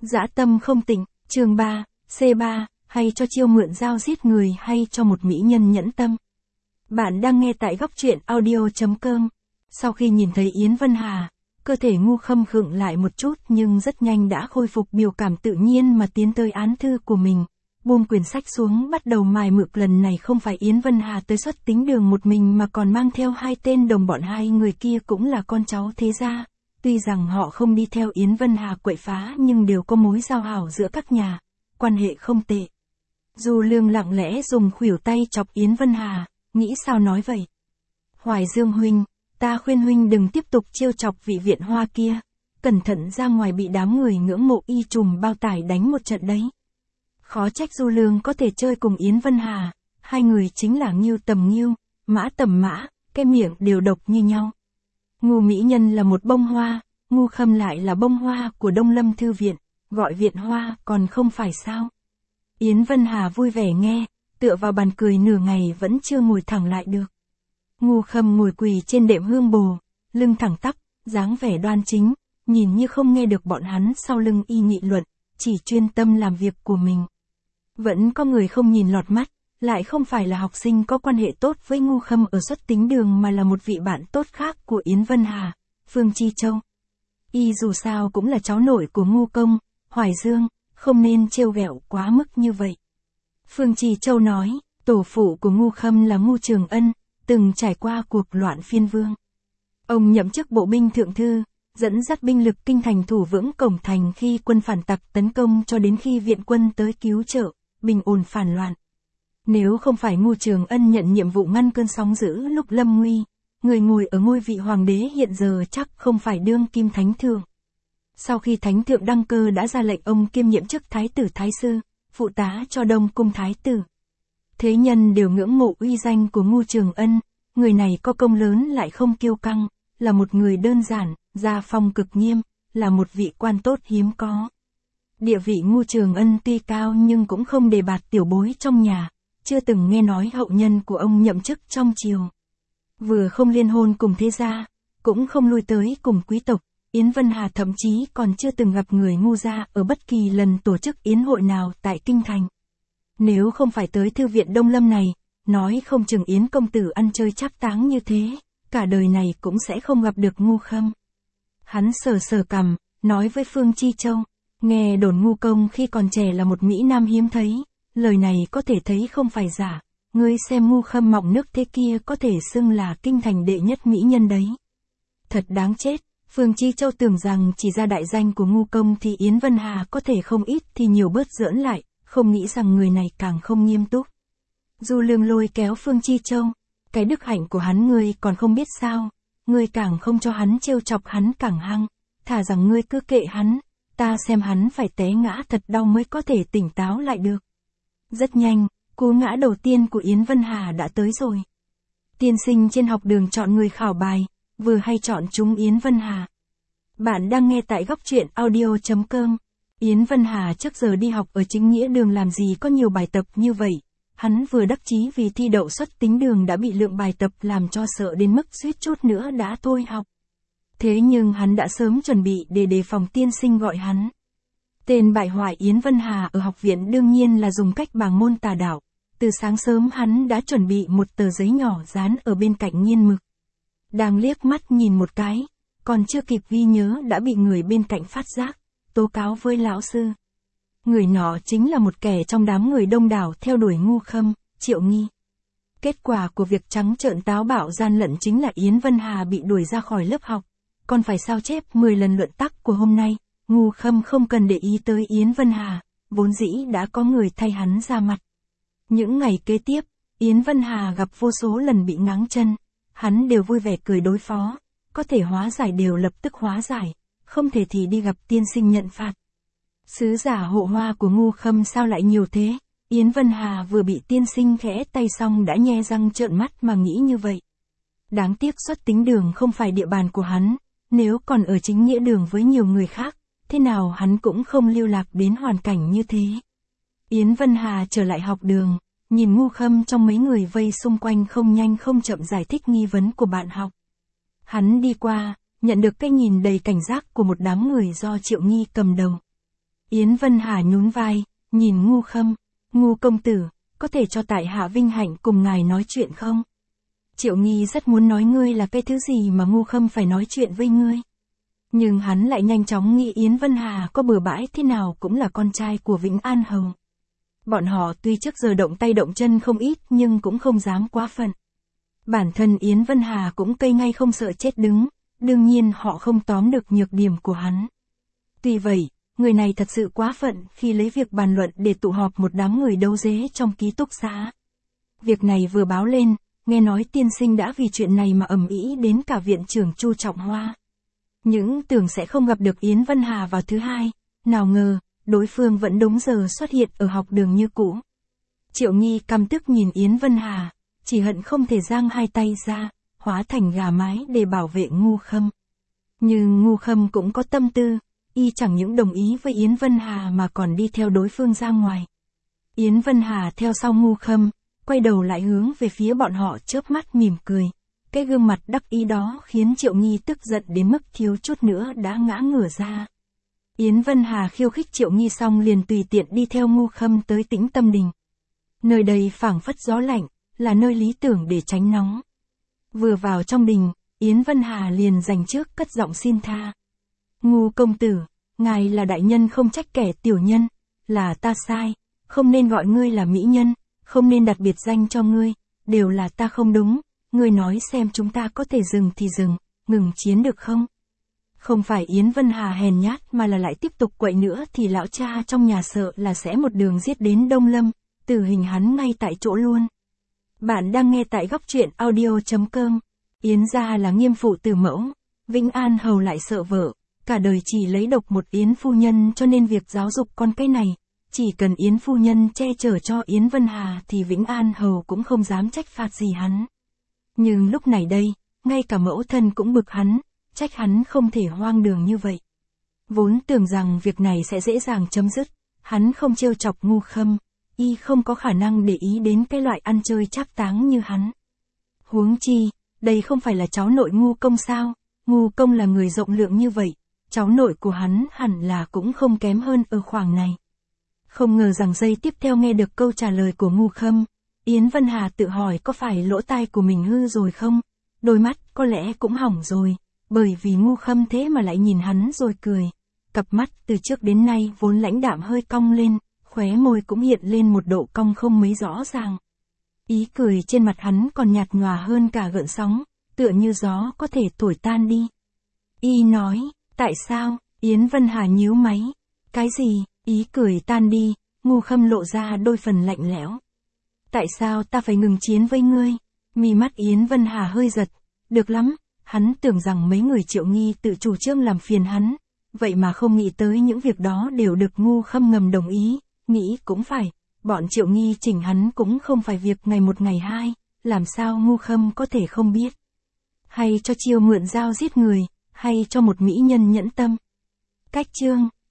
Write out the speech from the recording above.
Dã tâm không tịnh, chương 3, C3, hay cho chiêu mượn dao giết người hay cho một mỹ nhân nhẫn tâm. Bạn đang nghe tại góc truyện audio.com. Sau khi nhìn thấy Yến Vân Hà, cơ thể Ngu Khâm khựng lại một chút nhưng rất nhanh đã khôi phục biểu cảm tự nhiên mà tiến tới án thư của mình. Buông quyển sách xuống bắt đầu mài mực, lần này không phải Yến Vân Hà tới Xuất Tính Đường một mình mà còn mang theo hai tên đồng bọn, hai người kia cũng là con cháu thế gia. Tuy rằng họ không đi theo Yến Vân Hà quậy phá nhưng đều có mối giao hảo giữa các nhà, quan hệ không tệ. Du Lương lặng lẽ dùng khuỷu tay chọc Yến Vân Hà, nghĩ sao nói vậy. Hoài Dương huynh, ta khuyên huynh đừng tiếp tục trêu chọc vị viện hoa kia, cẩn thận ra ngoài bị đám người ngưỡng mộ y trùm bao tải đánh một trận đấy. Khó trách Du Lương có thể chơi cùng Yến Vân Hà, hai người chính là Ngưu tầm Ngưu, Mã tầm Mã, cái miệng đều độc như nhau. Ngu mỹ nhân là một bông hoa, Ngu Khâm lại là bông hoa của Đông Lâm Thư Viện, gọi viện hoa còn không phải sao. Yến Vân Hà vui vẻ nghe, tựa vào bàn cười nửa ngày vẫn chưa ngồi thẳng lại được. Ngu Khâm ngồi quỳ trên đệm hương bồ, lưng thẳng tắp, dáng vẻ đoan chính, nhìn như không nghe được bọn hắn sau lưng y nghị luận, chỉ chuyên tâm làm việc của mình. Vẫn có người không nhìn lọt mắt, lại không phải là học sinh có quan hệ tốt với Ngu Khâm ở Xuất Tính Đường mà là một vị bạn tốt khác của Yến Vân Hà, Phương Chi Châu. Y dù sao cũng là cháu nội của Ngu Công, Hoài Dương, không nên trêu ghẹo quá mức như vậy. Phương Chi Châu nói, tổ phụ của Ngu Khâm là Ngu Trường Ân, từng trải qua cuộc loạn phiên vương. Ông nhậm chức bộ binh thượng thư, dẫn dắt binh lực kinh thành thủ vững cổng thành khi quân phản tặc tấn công cho đến khi viện quân tới cứu trợ, bình ổn phản loạn. Nếu không phải Ngu Trường Ân nhận nhiệm vụ ngăn cơn sóng dữ lúc lâm nguy, người ngồi ở ngôi vị hoàng đế hiện giờ chắc không phải đương kim thánh thượng. Sau khi thánh thượng đăng cơ đã ra lệnh ông kiêm nhiệm chức thái tử thái sư, phụ tá cho Đông cung thái tử. Thế nhân đều ngưỡng mộ uy danh của Ngu Trường Ân, người này có công lớn lại không kiêu căng, là một người đơn giản, gia phong cực nghiêm, là một vị quan tốt hiếm có. Địa vị Ngu Trường Ân tuy cao nhưng cũng không đề bạt tiểu bối trong nhà, chưa từng nghe nói hậu nhân của ông nhậm chức trong triều. Vừa không liên hôn cùng thế gia, cũng không lui tới cùng quý tộc, Yến Vân Hà thậm chí còn chưa từng gặp người Ngu gia ở bất kỳ lần tổ chức yến hội nào tại kinh thành. Nếu không phải tới thư viện Đông Lâm này, nói không chừng Yến công tử ăn chơi trác táng như thế, cả đời này cũng sẽ không gặp được Ngu Khâm. Hắn sờ sờ cằm, nói với Phương Chi Châu, nghe đồn Ngu công khi còn trẻ là một mỹ nam hiếm thấy, lời này có thể thấy không phải giả, ngươi xem Ngu Khâm mọng nước thế kia có thể xưng là kinh thành đệ nhất mỹ nhân đấy. Thật đáng chết, Phương Chi Châu tưởng rằng chỉ ra đại danh của Ngu công thì Yến Vân Hà có thể không ít thì nhiều bớt giỡn lại, không nghĩ rằng người này càng không nghiêm túc. Du Lương lôi kéo Phương Chi Châu, cái đức hạnh của hắn ngươi còn không biết sao, ngươi càng không cho hắn trêu chọc hắn càng hăng, thà rằng ngươi cứ kệ hắn, ta xem hắn phải té ngã thật đau mới có thể tỉnh táo lại được. Rất nhanh, cú ngã đầu tiên của Yến Vân Hà đã tới rồi. Tiên sinh trên học đường chọn người khảo bài, vừa hay chọn chúng Yến Vân Hà. Bạn đang nghe tại góc truyện audio.com. Yến Vân Hà trước giờ đi học ở Chính Nghĩa Đường làm gì có nhiều bài tập như vậy. Hắn vừa đắc chí vì thi đậu Xuất Tính Đường đã bị lượng bài tập làm cho sợ đến mức suýt chút nữa đã thôi học. Thế nhưng hắn đã sớm chuẩn bị để đề phòng tiên sinh gọi hắn. Tên bại hoại Yến Vân Hà ở học viện đương nhiên là dùng cách bàng môn tà đạo. Từ sáng sớm hắn đã chuẩn bị một tờ giấy nhỏ dán ở bên cạnh nghiên mực. Đang liếc mắt nhìn một cái, còn chưa kịp ghi nhớ đã bị người bên cạnh phát giác, tố cáo với lão sư. Người nọ chính là một kẻ trong đám người đông đảo theo đuổi Ngu Khâm, Triệu Nghi. Kết quả của việc trắng trợn táo bạo gian lận chính là Yến Vân Hà bị đuổi ra khỏi lớp học, còn phải sao chép 10 lần luận tắc của hôm nay. Ngu Khâm không cần để ý tới Yến Vân Hà, vốn dĩ đã có người thay hắn ra mặt. Những ngày kế tiếp, Yến Vân Hà gặp vô số lần bị ngáng chân, hắn đều vui vẻ cười đối phó, có thể hóa giải đều lập tức hóa giải, không thể thì đi gặp tiên sinh nhận phạt. Sứ giả hộ hoa của Ngu Khâm sao lại nhiều thế, Yến Vân Hà vừa bị tiên sinh khẽ tay xong đã nhe răng trợn mắt mà nghĩ như vậy. Đáng tiếc Xuất Tính Đường không phải địa bàn của hắn, nếu còn ở Chính Nghĩa Đường với nhiều người khác, thế nào hắn cũng không lưu lạc đến hoàn cảnh như thế. Yến Vân Hà trở lại học đường, nhìn Ngu Khâm trong mấy người vây xung quanh không nhanh không chậm giải thích nghi vấn của bạn học. Hắn đi qua, nhận được cái nhìn đầy cảnh giác của một đám người do Triệu Nghi cầm đầu. Yến Vân Hà nhún vai, nhìn Ngu Khâm. Ngu công tử, có thể cho tại hạ vinh hạnh cùng ngài nói chuyện không? Triệu Nghi rất muốn nói ngươi là cái thứ gì mà Ngu Khâm phải nói chuyện với ngươi. Nhưng hắn lại nhanh chóng nghĩ Yến Vân Hà có bừa bãi thế nào cũng là con trai của Vĩnh An Hầu. Bọn họ tuy trước giờ động tay động chân không ít nhưng cũng không dám quá phận. Bản thân Yến Vân Hà cũng cây ngay không sợ chết đứng, đương nhiên họ không tóm được nhược điểm của hắn. Tuy vậy, người này thật sự quá phận khi lấy việc bàn luận để tụ họp một đám người đấu dế trong ký túc xá. Việc này vừa báo lên, nghe nói tiên sinh đã vì chuyện này mà ầm ĩ đến cả viện trưởng Chu Trọng Hoa. Những tưởng sẽ không gặp được Yến Vân Hà vào thứ hai, nào ngờ, đối phương vẫn đúng giờ xuất hiện ở học đường như cũ. Triệu Nghi căm tức nhìn Yến Vân Hà, chỉ hận không thể giang hai tay ra, hóa thành gà mái để bảo vệ Ngu Khâm. Nhưng Ngu Khâm cũng có tâm tư, y chẳng những đồng ý với Yến Vân Hà mà còn đi theo đối phương ra ngoài. Yến Vân Hà theo sau Ngu Khâm, quay đầu lại hướng về phía bọn họ chớp mắt mỉm cười. Cái gương mặt đắc ý đó khiến Triệu Nghi tức giận đến mức thiếu chút nữa đã ngã ngửa ra. Yến Vân Hà khiêu khích Triệu Nghi xong liền tùy tiện đi theo Ngu Khâm tới Tĩnh Tâm Đình. Nơi đây phảng phất gió lạnh, là nơi lý tưởng để tránh nóng. Vừa vào trong đình, Yến Vân Hà liền dành trước cất giọng xin tha. Ngu công tử, ngài là đại nhân không trách kẻ tiểu nhân, là ta sai, không nên gọi ngươi là mỹ nhân, không nên đặt biệt danh cho ngươi, đều là ta không đúng, ngươi nói xem chúng ta có thể dừng thì dừng, ngừng chiến được không? Không phải Yến Vân Hà hèn nhát mà là lại tiếp tục quậy nữa thì lão cha trong nhà sợ là sẽ một đường giết đến Đông Lâm, tử hình hắn ngay tại chỗ luôn. Bạn đang nghe tại góc truyện audio.com. Yến gia là nghiêm phụ tử mẫu, Vĩnh An Hầu lại sợ vợ, cả đời chỉ lấy độc một Yến phu nhân cho nên việc giáo dục con cái này, chỉ cần Yến phu nhân che chở cho Yến Vân Hà thì Vĩnh An Hầu cũng không dám trách phạt gì hắn. Nhưng lúc này đây, ngay cả mẫu thân cũng bực hắn, trách hắn không thể hoang đường như vậy. Vốn tưởng rằng việc này sẽ dễ dàng chấm dứt, hắn không trêu chọc Ngu Khâm, y không có khả năng để ý đến cái loại ăn chơi trác táng như hắn. Huống chi, đây không phải là cháu nội Ngu công sao, Ngu công là người rộng lượng như vậy, cháu nội của hắn hẳn là cũng không kém hơn ở khoảng này. Không ngờ rằng giây tiếp theo nghe được câu trả lời của Ngu Khâm, Yến Vân Hà tự hỏi có phải lỗ tai của mình hư rồi không, đôi mắt có lẽ cũng hỏng rồi, bởi vì Ngu Khâm thế mà lại nhìn hắn rồi cười. Cặp mắt từ trước đến nay vốn lãnh đạm hơi cong lên, khóe môi cũng hiện lên một độ cong không mấy rõ ràng. Ý cười trên mặt hắn còn nhạt nhòa hơn cả gợn sóng, tựa như gió có thể thổi tan đi. Y nói, tại sao? Yến Vân Hà nhíu máy. Cái gì? Ý cười tan đi, Ngu Khâm lộ ra đôi phần lạnh lẽo. Tại sao ta phải ngừng chiến với ngươi? Mi mắt Yến Vân Hà hơi giật. Được lắm, hắn tưởng rằng mấy người Triệu Nghi tự chủ trương làm phiền hắn, vậy mà không nghĩ tới những việc đó đều được Ngu Khâm ngầm đồng ý, nghĩ cũng phải, bọn Triệu Nghi chỉnh hắn cũng không phải việc ngày một ngày hai, làm sao Ngu Khâm có thể không biết. Hay cho chiêu mượn dao giết người, hay cho một mỹ nhân nhẫn tâm. Cách chương